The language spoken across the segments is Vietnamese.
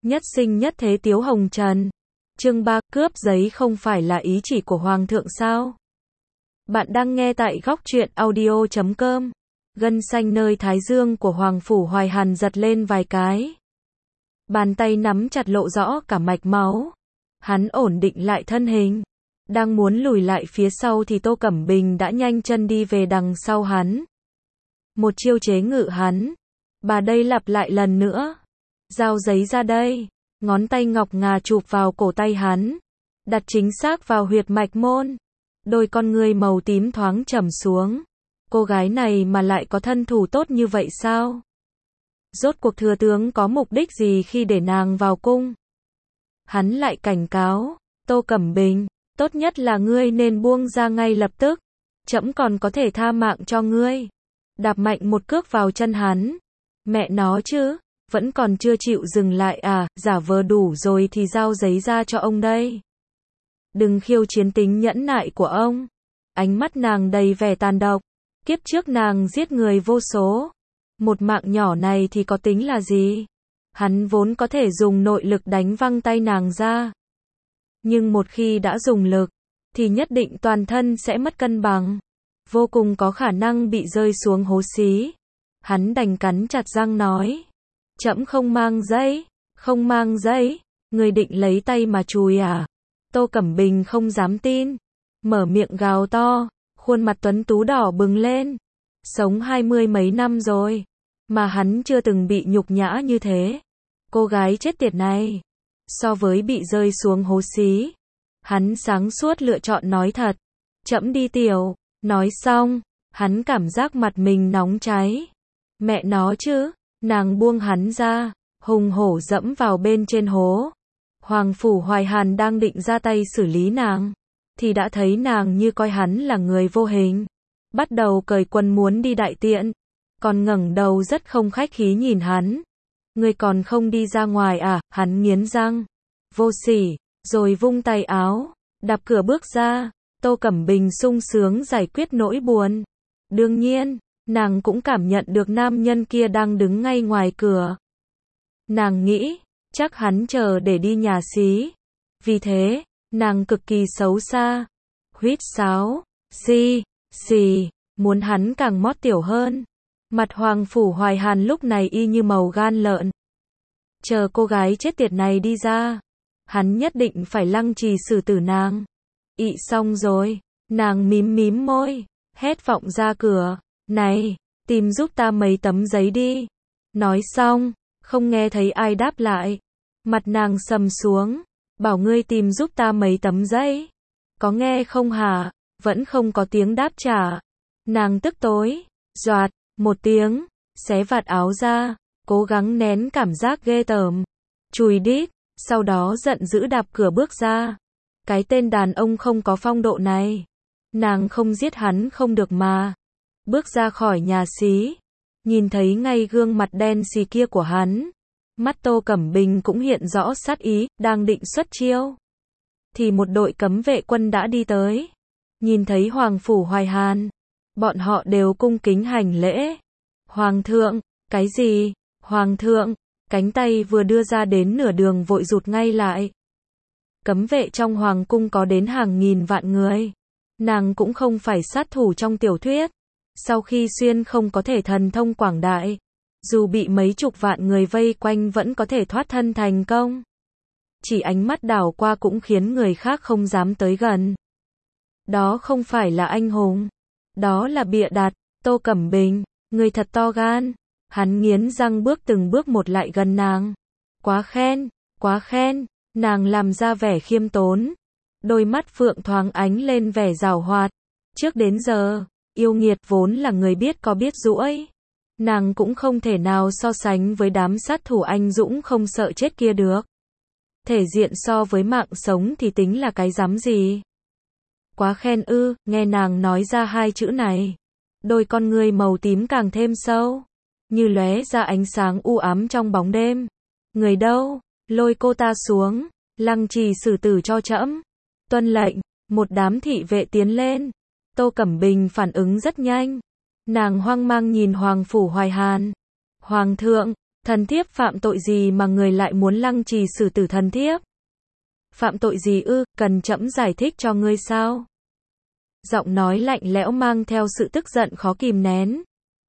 Nhất sinh nhất thế Tiếu Hồng Trần. Chương 3, cướp giấy không phải là ý chỉ của Hoàng thượng sao? Bạn đang nghe tại góc truyện audio.com. Gân xanh nơi thái dương của Hoàng Phủ Hoài Hàn giật lên vài cái. Bàn tay nắm chặt lộ rõ cả mạch máu. Hắn ổn định lại thân hình. Đang muốn lùi lại phía sau thì Tô Cẩm Bình đã nhanh chân đi về đằng sau hắn. Một chiêu chế ngự hắn. Bà đây lặp lại lần nữa. Giao giấy ra đây. Ngón tay ngọc ngà chụp vào cổ tay hắn. Đặt chính xác vào huyệt mạch môn. Đôi con ngươi màu tím thoáng trầm xuống. Cô gái này mà lại có thân thủ tốt như vậy sao? Rốt cuộc thừa tướng có mục đích gì khi để nàng vào cung? Hắn lại cảnh cáo, Tô Cẩm Bình, tốt nhất là ngươi nên buông ra ngay lập tức. Trẫm còn có thể tha mạng cho ngươi. Đạp mạnh một cước vào chân hắn. Mẹ nó chứ, vẫn còn chưa chịu dừng lại à, giả vờ đủ rồi thì giao giấy ra cho ông đây. Đừng khiêu chiến tính nhẫn nại của ông. Ánh mắt nàng đầy vẻ tàn độc. Kiếp trước nàng giết người vô số. Một mạng nhỏ này thì có tính là gì? Hắn vốn có thể dùng nội lực đánh văng tay nàng ra. Nhưng một khi đã dùng lực, thì nhất định toàn thân sẽ mất cân bằng. Vô cùng có khả năng bị rơi xuống hố xí. Hắn đành cắn chặt răng nói. Trẫm không mang giấy, không mang giấy. Người định lấy tay mà chùi à? Tô Cẩm Bình không dám tin. Mở miệng gào to, khuôn mặt tuấn tú đỏ bừng lên. Sống 20 mấy năm rồi, mà hắn chưa từng bị nhục nhã như thế. Cô gái chết tiệt này, so với bị rơi xuống hố xí, hắn sáng suốt lựa chọn nói thật. Trẫm đi tiểu. Nói xong, hắn cảm giác mặt mình nóng cháy. Mẹ nó chứ, nàng buông hắn ra, hùng hổ dẫm vào bên trên hố. Hoàng Phủ Hoài Hàn đang định ra tay xử lý nàng, thì đã thấy nàng như coi hắn là người vô hình. Bắt đầu cởi quần muốn đi đại tiện, còn ngẩng đầu rất không khách khí nhìn hắn. Ngươi còn không đi ra ngoài à? Hắn nghiến răng, vô sỉ, rồi vung tay áo, đạp cửa bước ra. Tô Cẩm Bình sung sướng giải quyết nỗi buồn. Đương nhiên, nàng cũng cảm nhận được nam nhân kia đang đứng ngay ngoài cửa. Nàng nghĩ, chắc hắn chờ để đi nhà xí. Vì thế, nàng cực kỳ xấu xa. Huýt sáo, xì, muốn hắn càng mót tiểu hơn. Mặt Hoàng Phủ Hoài Hàn lúc này y như màu gan lợn. Chờ cô gái chết tiệt này đi ra, hắn nhất định phải lăng trì xử tử nàng. Ị xong rồi, nàng mím môi, hét vọng ra cửa. Này, tìm giúp ta mấy tấm giấy đi. Nói xong, không nghe thấy ai đáp lại. Mặt nàng sầm xuống, bảo ngươi tìm giúp ta mấy tấm giấy. Có nghe không hả? Vẫn không có tiếng đáp trả. Nàng tức tối, doạt, một tiếng, xé vạt áo ra, cố gắng nén cảm giác ghê tởm. Chùi đít, sau đó giận dữ đạp cửa bước ra. Cái tên đàn ông không có phong độ này. Nàng không giết hắn không được mà. Bước ra khỏi nhà xí, nhìn thấy ngay gương mặt đen xì kia của hắn. Mắt Tô Cẩm Bình cũng hiện rõ sát ý, đang định xuất chiêu. Thì một đội cấm vệ quân đã đi tới. Nhìn thấy Hoàng Phủ Hoài Hàn, bọn họ đều cung kính hành lễ. Hoàng thượng, cái gì? Hoàng thượng, cánh tay vừa đưa ra đến nửa đường vội rụt ngay lại. Cấm vệ trong hoàng cung có đến hàng nghìn vạn người. Nàng cũng không phải sát thủ trong tiểu thuyết. Sau khi xuyên không có thể thần thông quảng đại, dù bị mấy chục vạn người vây quanh vẫn có thể thoát thân thành công. Chỉ ánh mắt đảo qua cũng khiến người khác không dám tới gần. Đó không phải là anh hùng, đó là bịa đặt. Tô Cẩm Bình, người thật to gan. Hắn nghiến răng bước từng bước một lại gần nàng. Quá khen. Nàng làm ra vẻ khiêm tốn. Đôi mắt phượng thoáng ánh lên vẻ giảo hoạt. Trước đến giờ, yêu nghiệt vốn là người biết có biết giũi. Nàng cũng không thể nào so sánh với đám sát thủ anh dũng không sợ chết kia được. Thể diện so với mạng sống thì tính là cái rắm gì. Quá khen ư? Nghe nàng nói ra hai chữ này, đôi con ngươi màu tím càng thêm sâu, như lóe ra ánh sáng u ám trong bóng đêm. Người đâu? Lôi cô ta xuống, lăng trì xử tử cho trẫm. Tuân lệnh. Một đám thị vệ tiến lên. Tô Cẩm Bình phản ứng rất nhanh. Nàng hoang mang nhìn Hoàng Phủ Hoài Hàn. Hoàng thượng, Thần thiếp phạm tội gì mà người lại muốn lăng trì xử tử thần thiếp? Phạm tội gì ư, cần trẫm giải thích cho ngươi sao? Giọng nói lạnh lẽo mang theo sự tức giận khó kìm nén.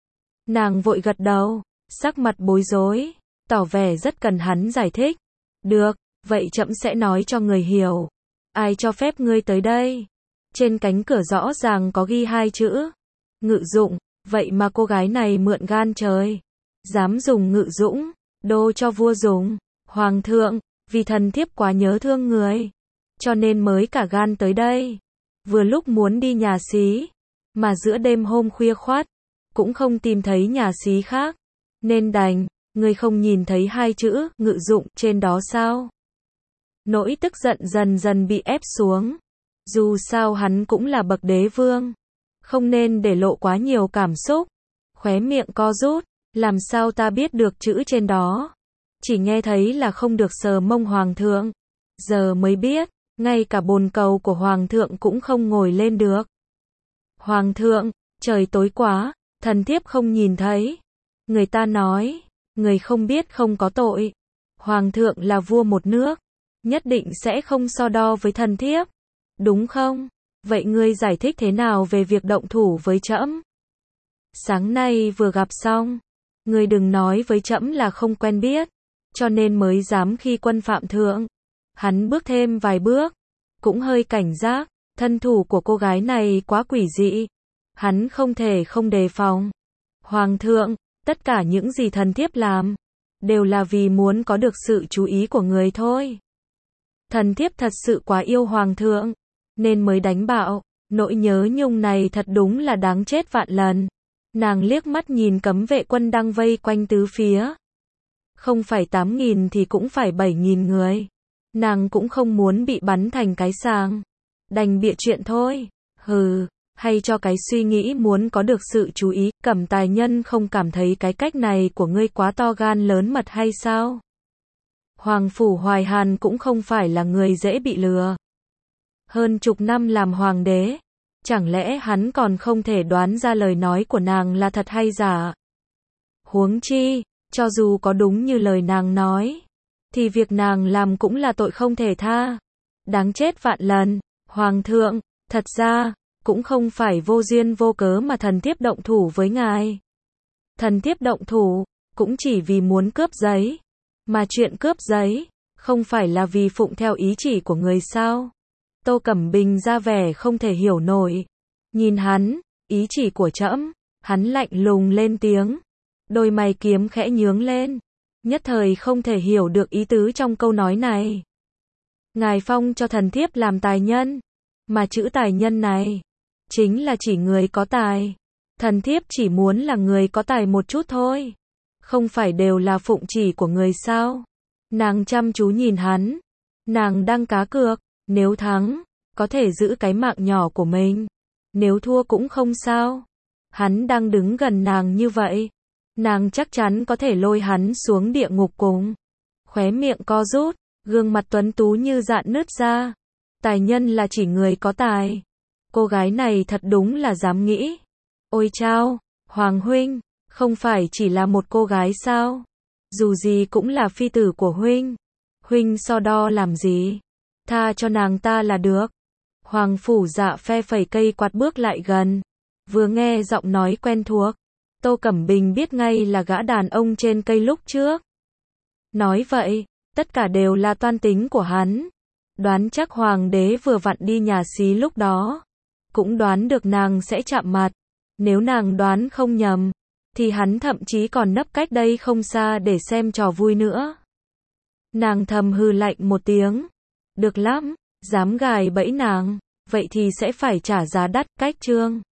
Nàng vội gật đầu, sắc mặt bối rối, tỏ vẻ rất cần hắn giải thích. Được, vậy trẫm sẽ nói cho người hiểu. Ai cho phép ngươi tới đây? Trên cánh cửa rõ ràng có ghi 2 chữ. Ngự dụng, vậy mà cô gái này mượn gan trời. Dám dùng ngự dũng, đô cho vua dùng. Hoàng thượng, vì thần thiếp quá nhớ thương người, cho nên mới cả gan tới đây. Vừa lúc muốn đi nhà xí, mà giữa đêm hôm khuya khoắt, cũng không tìm thấy nhà xí khác, nên đành, người không nhìn thấy 2 chữ ngự dụng trên đó sao? Nỗi tức giận dần dần bị ép xuống. Dù sao hắn cũng là bậc đế vương, không nên để lộ quá nhiều cảm xúc. Khóe miệng co rút, làm sao ta biết được chữ trên đó? Chỉ nghe thấy là không được sờ mông hoàng thượng. Giờ mới biết, ngay cả bồn cầu của hoàng thượng cũng không ngồi lên được. Hoàng thượng, trời tối quá, thần thiếp không nhìn thấy. Người ta nói, người không biết không có tội. Hoàng thượng là vua một nước, nhất định sẽ không so đo với thần thiếp. Đúng không? Vậy ngươi giải thích thế nào về việc động thủ với trẫm? Sáng nay vừa gặp xong, ngươi đừng nói với trẫm là không quen biết, cho nên mới dám khi quân phạm thượng. Hắn bước thêm vài bước, cũng hơi cảnh giác, thân thủ của cô gái này quá quỷ dị. Hắn không thể không đề phòng. Hoàng thượng, tất cả những gì thần thiếp làm, đều là vì muốn có được sự chú ý của người thôi. Thần thiếp thật sự quá yêu hoàng thượng, nên mới đánh bạo. Nỗi nhớ nhung này thật đúng là đáng chết vạn lần. Nàng liếc mắt nhìn cấm vệ quân đang vây quanh tứ phía. Không phải 8.000 thì cũng phải 7.000 người. Nàng cũng không muốn bị bắn thành cái sàng. Đành bịa chuyện thôi. Hừ, hay cho cái suy nghĩ muốn có được sự chú ý. Cẩm Tài Nhân không cảm thấy cái cách này của ngươi quá to gan lớn mật hay sao? Hoàng phủ Hoài Hàn cũng không phải là người dễ bị lừa. Hơn chục năm làm hoàng đế, chẳng lẽ hắn còn không thể đoán ra lời nói của nàng là thật hay giả? Huống chi, cho dù có đúng như lời nàng nói, thì việc nàng làm cũng là tội không thể tha. Đáng chết vạn lần. Hoàng thượng, thật ra, cũng không phải vô duyên vô cớ mà thần thiếp động thủ với ngài. Thần thiếp động thủ, cũng chỉ vì muốn cướp giấy. Mà chuyện cướp giấy, không phải là vì phụng theo ý chỉ của người sao? Tô Cẩm Bình ra vẻ không thể hiểu nổi. Nhìn hắn, ý chỉ của trẫm, hắn lạnh lùng lên tiếng. Đôi mày kiếm khẽ nhướng lên. Nhất thời không thể hiểu được ý tứ trong câu nói này. Ngài phong cho thần thiếp làm tài nhân. Mà chữ tài nhân này, chính là chỉ người có tài. Thần thiếp chỉ muốn là người có tài một chút thôi. Không phải đều là phụng chỉ của người sao? Nàng chăm chú nhìn hắn. Nàng đang cá cược. Nếu thắng, có thể giữ cái mạng nhỏ của mình. Nếu thua cũng không sao. Hắn đang đứng gần nàng như vậy. Nàng chắc chắn có thể lôi hắn xuống địa ngục cùng. Khóe miệng co rút, gương mặt tuấn tú như dạn nứt ra. Tài nhân là chỉ người có tài. Cô gái này thật đúng là dám nghĩ. Ôi chao, Hoàng huynh, không phải chỉ là một cô gái sao? Dù gì cũng là phi tử của huynh. Huynh so đo làm gì? Tha cho nàng ta là được. Hoàng phủ Dạ phe phẩy cây quạt bước lại gần. Vừa nghe giọng nói quen thuộc, Tô Cẩm Bình biết ngay là gã đàn ông trên cây lúc trước. Nói vậy, tất cả đều là toan tính của hắn. Đoán chắc hoàng đế vừa vặn đi nhà xí lúc đó. Cũng đoán được nàng sẽ chạm mặt. Nếu nàng đoán không nhầm, thì hắn thậm chí còn nấp cách đây không xa để xem trò vui nữa. Nàng thầm hừ lạnh một tiếng. Được lắm, dám gài bẫy nàng, vậy thì sẽ phải trả giá đắt. Cách chương